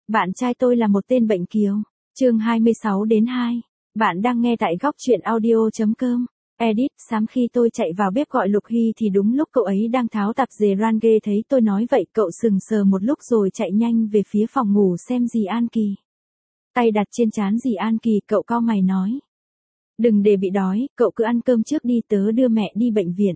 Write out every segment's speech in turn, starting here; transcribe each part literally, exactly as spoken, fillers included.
Bạn trai tôi là một tên bệnh kiều. Chương hai mươi sáu đến hai. Bạn đang nghe tại góc truyện audio.com. Edit, sáng khi tôi chạy vào bếp gọi Lục Hy thì đúng lúc cậu ấy đang tháo tạp dề Range, thấy tôi nói vậy cậu sừng sờ một lúc rồi chạy nhanh về phía phòng ngủ xem dì An Kỳ. Tay đặt trên trán dì An Kỳ, cậu cau mày nói. Đừng để bị đói, cậu cứ ăn cơm trước đi, tớ đưa mẹ đi bệnh viện.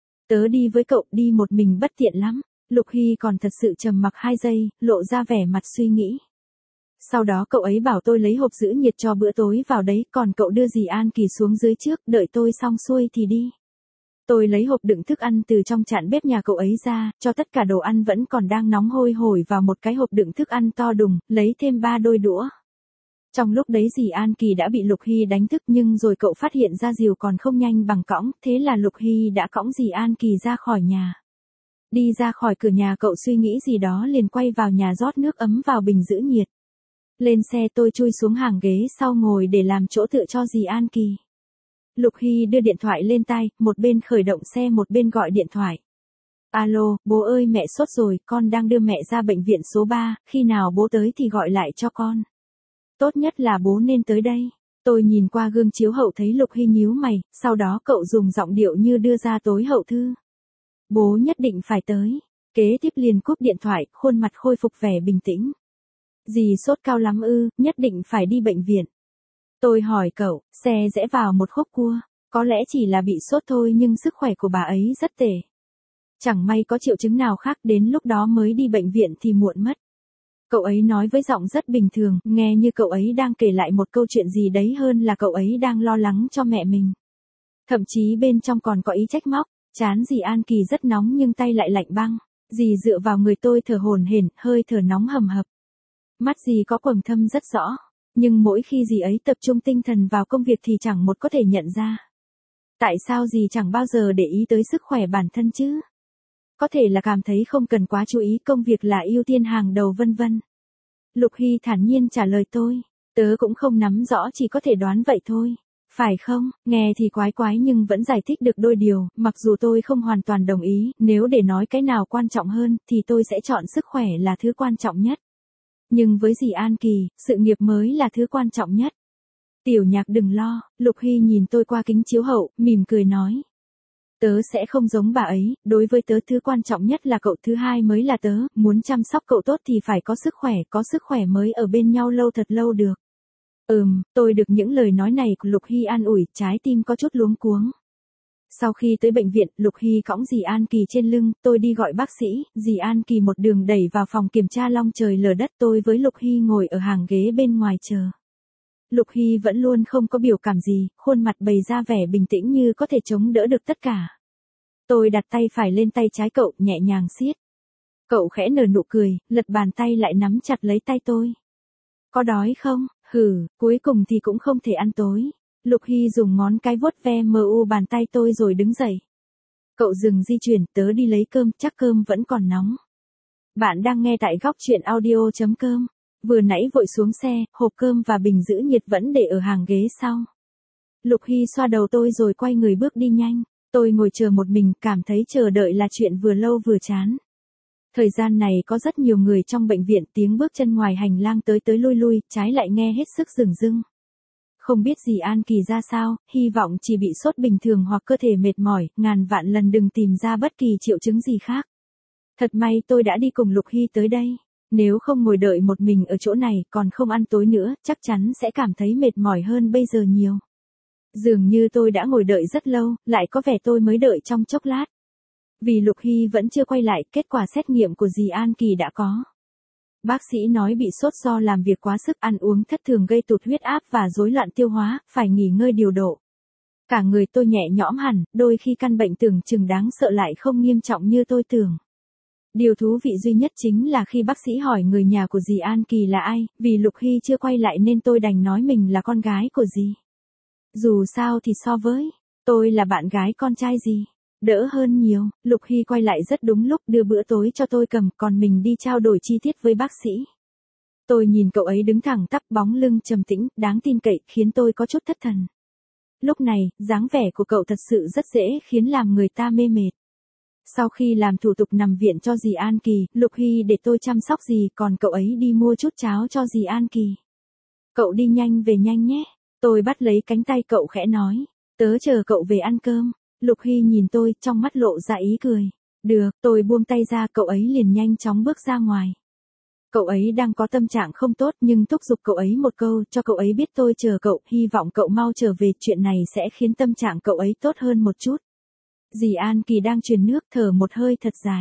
Tớ đi với cậu, đi một mình bất tiện lắm. Lục Hy còn thật sự trầm mặc hai giây, lộ ra vẻ mặt suy nghĩ. Sau đó cậu ấy bảo tôi lấy hộp giữ nhiệt cho bữa tối vào đấy, còn cậu đưa dì An Kỳ xuống dưới trước, đợi tôi xong xuôi thì đi. Tôi lấy hộp đựng thức ăn từ trong chạn bếp nhà cậu ấy ra, cho tất cả đồ ăn vẫn còn đang nóng hôi hổi vào một cái hộp đựng thức ăn to đùng, lấy thêm ba đôi đũa. Trong lúc đấy dì An Kỳ đã bị Lục Hy đánh thức, nhưng rồi cậu phát hiện ra dìu còn không nhanh bằng cõng, thế là Lục Hy đã cõng dì An Kỳ ra khỏi nhà. Đi ra khỏi cửa nhà cậu suy nghĩ gì đó liền quay vào nhà rót nước ấm vào bình giữ nhiệt. Lên xe tôi chui xuống hàng ghế sau ngồi để làm chỗ tựa cho dì An Kỳ. Lục Hy đưa điện thoại lên tai, một bên khởi động xe một bên gọi điện thoại. Alo, bố ơi, mẹ sốt rồi, con đang đưa mẹ ra bệnh viện số ba, khi nào bố tới thì gọi lại cho con. Tốt nhất là bố nên tới đây. Tôi nhìn qua gương chiếu hậu thấy Lục Hy nhíu mày, sau đó cậu dùng giọng điệu như đưa ra tối hậu thư. Bố nhất định phải tới. Kế tiếp liền cúp điện thoại, khuôn mặt khôi phục vẻ bình tĩnh. Dì sốt cao lắm ư, nhất định phải đi bệnh viện. Tôi hỏi cậu, xe rẽ vào một khúc cua, có lẽ chỉ là bị sốt thôi nhưng sức khỏe của bà ấy rất tệ. Chẳng may có triệu chứng nào khác, đến lúc đó mới đi bệnh viện thì muộn mất. Cậu ấy nói với giọng rất bình thường, nghe như cậu ấy đang kể lại một câu chuyện gì đấy hơn là cậu ấy đang lo lắng cho mẹ mình. Thậm chí bên trong còn có ý trách móc. Trán dì An Kỳ rất nóng nhưng tay lại lạnh băng. Dì dựa vào người tôi thở hổn hển, hơi thở nóng hầm hập. Mắt dì có quầng thâm rất rõ, nhưng mỗi khi dì ấy tập trung tinh thần vào công việc thì chẳng một có thể nhận ra. Tại sao dì chẳng bao giờ để ý tới sức khỏe bản thân chứ? Có thể là cảm thấy không cần quá chú ý, công việc là ưu tiên hàng đầu vân vân. Lục Hy thản nhiên trả lời tôi, tớ cũng không nắm rõ, chỉ có thể đoán vậy thôi. Phải không, nghe thì quái quái nhưng vẫn giải thích được đôi điều, mặc dù tôi không hoàn toàn đồng ý, nếu để nói cái nào quan trọng hơn, thì tôi sẽ chọn sức khỏe là thứ quan trọng nhất. Nhưng với dì An Kỳ, sự nghiệp mới là thứ quan trọng nhất. Tiểu Nhạc đừng lo, Lục Hy nhìn tôi qua kính chiếu hậu, mỉm cười nói. Tớ sẽ không giống bà ấy, đối với tớ thứ quan trọng nhất là cậu, thứ hai mới là tớ, muốn chăm sóc cậu tốt thì phải có sức khỏe, có sức khỏe mới ở bên nhau lâu thật lâu được. Ừm, tôi được những lời nói này của Lục Hy an ủi, trái tim có chút luống cuống. Sau khi tới bệnh viện, Lục Hy cõng dì An Kỳ trên lưng, tôi đi gọi bác sĩ, dì An Kỳ một đường đẩy vào phòng kiểm tra long trời lở đất, tôi với Lục Hy ngồi ở hàng ghế bên ngoài chờ. Lục Hy vẫn luôn không có biểu cảm gì, khuôn mặt bày ra vẻ bình tĩnh như có thể chống đỡ được tất cả. Tôi đặt tay phải lên tay trái cậu, nhẹ nhàng siết. Cậu khẽ nở nụ cười, lật bàn tay lại nắm chặt lấy tay tôi. Có đói không? Hừ, cuối cùng thì cũng không thể ăn tối. Lục Hy dùng ngón cái vuốt ve mờ u bàn tay tôi rồi đứng dậy. Cậu dừng di chuyển, tớ đi lấy cơm, chắc cơm vẫn còn nóng. Bạn đang nghe tại góc truyện audio.com. Vừa nãy vội xuống xe, hộp cơm và bình giữ nhiệt vẫn để ở hàng ghế sau. Lục Hy xoa đầu tôi rồi quay người bước đi nhanh. Tôi ngồi chờ một mình, cảm thấy chờ đợi là chuyện vừa lâu vừa chán. Thời gian này có rất nhiều người trong bệnh viện, tiếng bước chân ngoài hành lang tới tới lui lui, trái lại nghe hết sức rừng rưng. Không biết dì An Kỳ ra sao, hy vọng chỉ bị sốt bình thường hoặc cơ thể mệt mỏi, ngàn vạn lần đừng tìm ra bất kỳ triệu chứng gì khác. Thật may tôi đã đi cùng Lục Hy tới đây. Nếu không ngồi đợi một mình ở chỗ này, còn không ăn tối nữa, chắc chắn sẽ cảm thấy mệt mỏi hơn bây giờ nhiều. Dường như tôi đã ngồi đợi rất lâu, lại có vẻ tôi mới đợi trong chốc lát. Vì Lục Hy vẫn chưa quay lại, kết quả xét nghiệm của dì An Kỳ đã có. Bác sĩ nói bị sốt do làm việc quá sức, ăn uống thất thường gây tụt huyết áp và rối loạn tiêu hóa, phải nghỉ ngơi điều độ. Cả người tôi nhẹ nhõm hẳn, đôi khi căn bệnh tưởng chừng đáng sợ lại không nghiêm trọng như tôi tưởng. Điều thú vị duy nhất chính là khi bác sĩ hỏi người nhà của dì An Kỳ là ai, vì Lục Hy chưa quay lại nên tôi đành nói mình là con gái của dì. Dù sao thì so với tôi là bạn gái con trai dì, đỡ hơn nhiều. Lục Hy quay lại rất đúng lúc, đưa bữa tối cho tôi cầm, còn mình đi trao đổi chi tiết với bác sĩ. Tôi nhìn cậu ấy đứng thẳng tắp, bóng lưng trầm tĩnh, đáng tin cậy, khiến tôi có chút thất thần. Lúc này, dáng vẻ của cậu thật sự rất dễ khiến làm người ta mê mệt. Sau khi làm thủ tục nằm viện cho dì An Kỳ, Lục Hy để tôi chăm sóc dì, còn cậu ấy đi mua chút cháo cho dì An Kỳ. Cậu đi nhanh về nhanh nhé. Tôi bắt lấy cánh tay cậu khẽ nói. Tớ chờ cậu về ăn cơm. Lục Hy nhìn tôi, trong mắt lộ ra ý cười. Được, tôi buông tay ra, cậu ấy liền nhanh chóng bước ra ngoài. Cậu ấy đang có tâm trạng không tốt nhưng thúc giục cậu ấy một câu, cho cậu ấy biết tôi chờ cậu, hy vọng cậu mau trở về, chuyện này sẽ khiến tâm trạng cậu ấy tốt hơn một chút. Dì An Kỳ đang truyền nước, thở một hơi thật dài.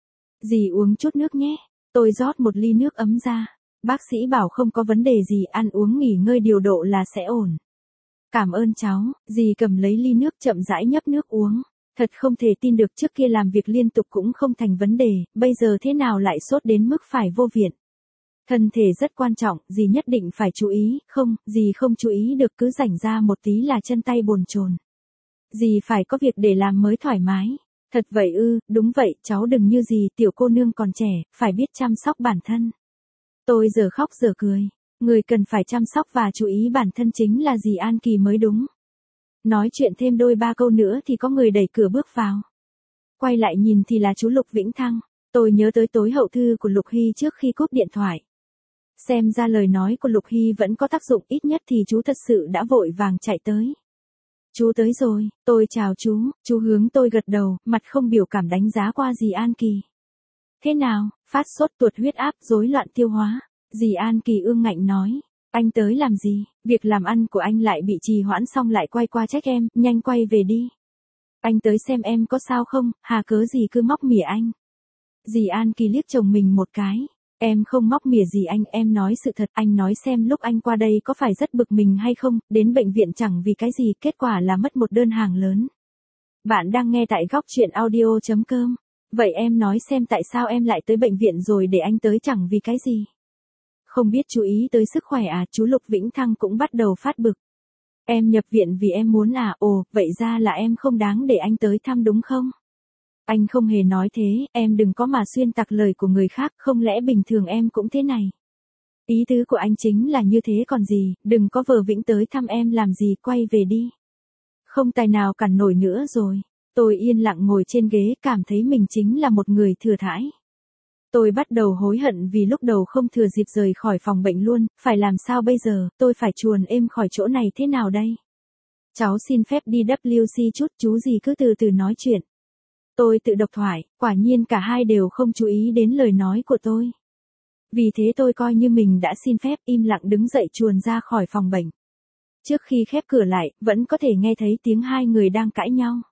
Dì uống chút nước nhé. Tôi rót một ly nước ấm ra. Bác sĩ bảo không có vấn đề gì, ăn uống nghỉ ngơi điều độ là sẽ ổn. Cảm ơn cháu. Dì cầm lấy ly nước chậm rãi nhấp nước uống. Thật không thể tin được, trước kia làm việc liên tục cũng không thành vấn đề, bây giờ thế nào lại sốt đến mức phải vô viện. Thân thể rất quan trọng, dì nhất định phải chú ý, không, dì không chú ý được, cứ rảnh ra một tí là chân tay bồn chồn. Dì phải có việc để làm mới thoải mái. Thật vậy ư? Đúng vậy, cháu đừng như dì, tiểu cô nương còn trẻ, phải biết chăm sóc bản thân. Tôi giờ khóc giờ cười. Người cần phải chăm sóc và chú ý bản thân chính là dì An Kỳ mới đúng. Nói chuyện thêm đôi ba câu nữa thì có người đẩy cửa bước vào. Quay lại nhìn thì là chú Lục Vĩnh Thăng. Tôi nhớ tới tối hậu thư của Lục Hy trước khi cúp điện thoại. Xem ra lời nói của Lục Hy vẫn có tác dụng, ít nhất thì chú thật sự đã vội vàng chạy tới. Chú tới rồi, tôi chào chú, chú hướng tôi gật đầu, mặt không biểu cảm đánh giá qua dì An Kỳ. Thế nào, phát sốt, tuột huyết áp, rối loạn tiêu hóa? Dì An Kỳ ương ngạnh nói. Anh tới làm gì? Việc làm ăn của anh lại bị trì hoãn xong lại quay qua trách em, nhanh quay về đi. Anh tới xem em có sao không, hà cớ gì cứ móc mỉa anh. Dì An Kỳ liếc chồng mình một cái. Em không móc mỉa gì anh, em nói sự thật, anh nói xem lúc anh qua đây có phải rất bực mình hay không, đến bệnh viện chẳng vì cái gì, kết quả là mất một đơn hàng lớn. Bạn đang nghe tại góc truyện audio chấm com. Vậy em nói xem tại sao em lại tới bệnh viện rồi để anh tới chẳng vì cái gì. Không biết chú ý tới sức khỏe à? Chú Lục Vĩnh Thăng cũng bắt đầu phát bực. Em nhập viện vì em muốn à? Ồ, vậy ra là em không đáng để anh tới thăm đúng không? Anh không hề nói thế, em đừng có mà xuyên tạc lời của người khác, không lẽ bình thường em cũng thế này? Ý tứ của anh chính là như thế còn gì, đừng có vờ vĩnh tới thăm em làm gì, quay về đi. Không tài nào cản nổi nữa rồi. Tôi yên lặng ngồi trên ghế, cảm thấy mình chính là một người thừa thãi. Tôi bắt đầu hối hận vì lúc đầu không thừa dịp rời khỏi phòng bệnh luôn, phải làm sao bây giờ, tôi phải chuồn êm khỏi chỗ này thế nào đây? Cháu xin phép đi W C chút, chú gì cứ từ từ nói chuyện. Tôi tự độc thoại, quả nhiên cả hai đều không chú ý đến lời nói của tôi. Vì thế tôi coi như mình đã xin phép, im lặng đứng dậy chuồn ra khỏi phòng bệnh. Trước khi khép cửa lại, vẫn có thể nghe thấy tiếng hai người đang cãi nhau.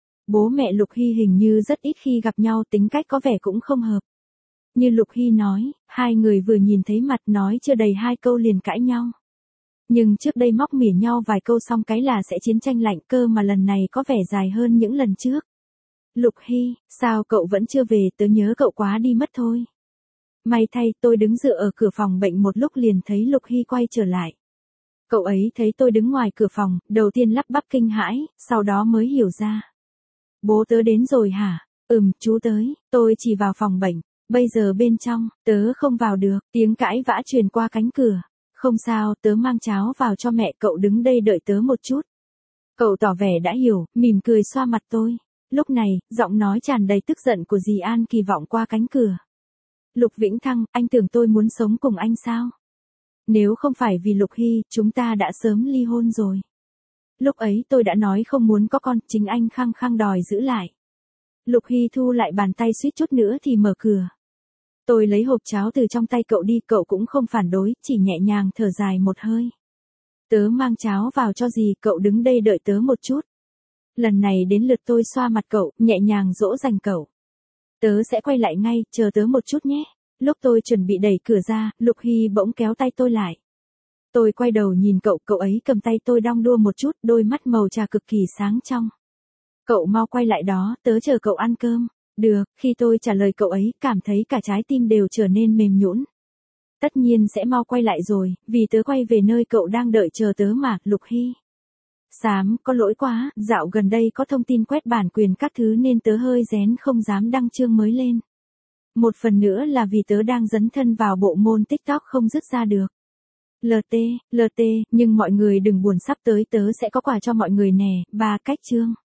Bố mẹ Lục Hy hình như rất ít khi gặp nhau, tính cách có vẻ cũng không hợp. Như Lục Hy nói, hai người vừa nhìn thấy mặt nói chưa đầy hai câu liền cãi nhau. Nhưng trước đây móc mỉa nhau vài câu xong cái là sẽ chiến tranh lạnh, cơ mà lần này có vẻ dài hơn những lần trước. Lục Hy, sao cậu vẫn chưa về, tớ nhớ cậu quá đi mất thôi. May thay, tôi đứng dựa ở cửa phòng bệnh một lúc liền thấy Lục Hy quay trở lại. Cậu ấy thấy tôi đứng ngoài cửa phòng, đầu tiên lắp bắp kinh hãi, sau đó mới hiểu ra. Bố tớ đến rồi hả? Ừm, chú tới, tôi chỉ vào phòng bệnh. Bây giờ bên trong, tớ không vào được, tiếng cãi vã truyền qua cánh cửa. Không sao, tớ mang cháo vào cho mẹ, cậu đứng đây đợi tớ một chút. Cậu tỏ vẻ đã hiểu, mỉm cười xoa mặt tôi. Lúc này, giọng nói tràn đầy tức giận của dì An Kỳ vọng qua cánh cửa. Lục Vĩnh Thăng, anh tưởng tôi muốn sống cùng anh sao? Nếu không phải vì Lục Hy, chúng ta đã sớm ly hôn rồi. Lúc ấy tôi đã nói không muốn có con, chính anh khăng khăng đòi giữ lại. Lục Hy thu lại bàn tay suýt chút nữa thì mở cửa. Tôi lấy hộp cháo từ trong tay cậu đi, cậu cũng không phản đối, chỉ nhẹ nhàng thở dài một hơi. Tớ mang cháo vào cho dì, cậu đứng đây đợi tớ một chút. Lần này đến lượt tôi xoa mặt cậu, nhẹ nhàng dỗ dành cậu. Tớ sẽ quay lại ngay, chờ tớ một chút nhé. Lúc tôi chuẩn bị đẩy cửa ra, Lục Hy bỗng kéo tay tôi lại. Tôi quay đầu nhìn cậu, cậu ấy cầm tay tôi đong đua một chút, đôi mắt màu trà cực kỳ sáng trong. Cậu mau quay lại đó, tớ chờ cậu ăn cơm. Được, khi tôi trả lời cậu ấy, cảm thấy cả trái tim đều trở nên mềm nhũn. Tất nhiên sẽ mau quay lại rồi, vì tớ quay về nơi cậu đang đợi chờ tớ mà, Lục Hy. Xám, có lỗi quá, dạo gần đây có thông tin quét bản quyền các thứ nên tớ hơi rén không dám đăng chương mới lên. Một phần nữa là vì tớ đang dấn thân vào bộ môn TikTok không dứt ra được. lờ tê, lờ tê, nhưng mọi người đừng buồn, sắp tới tớ sẽ có quà cho mọi người nè, ba cách chương.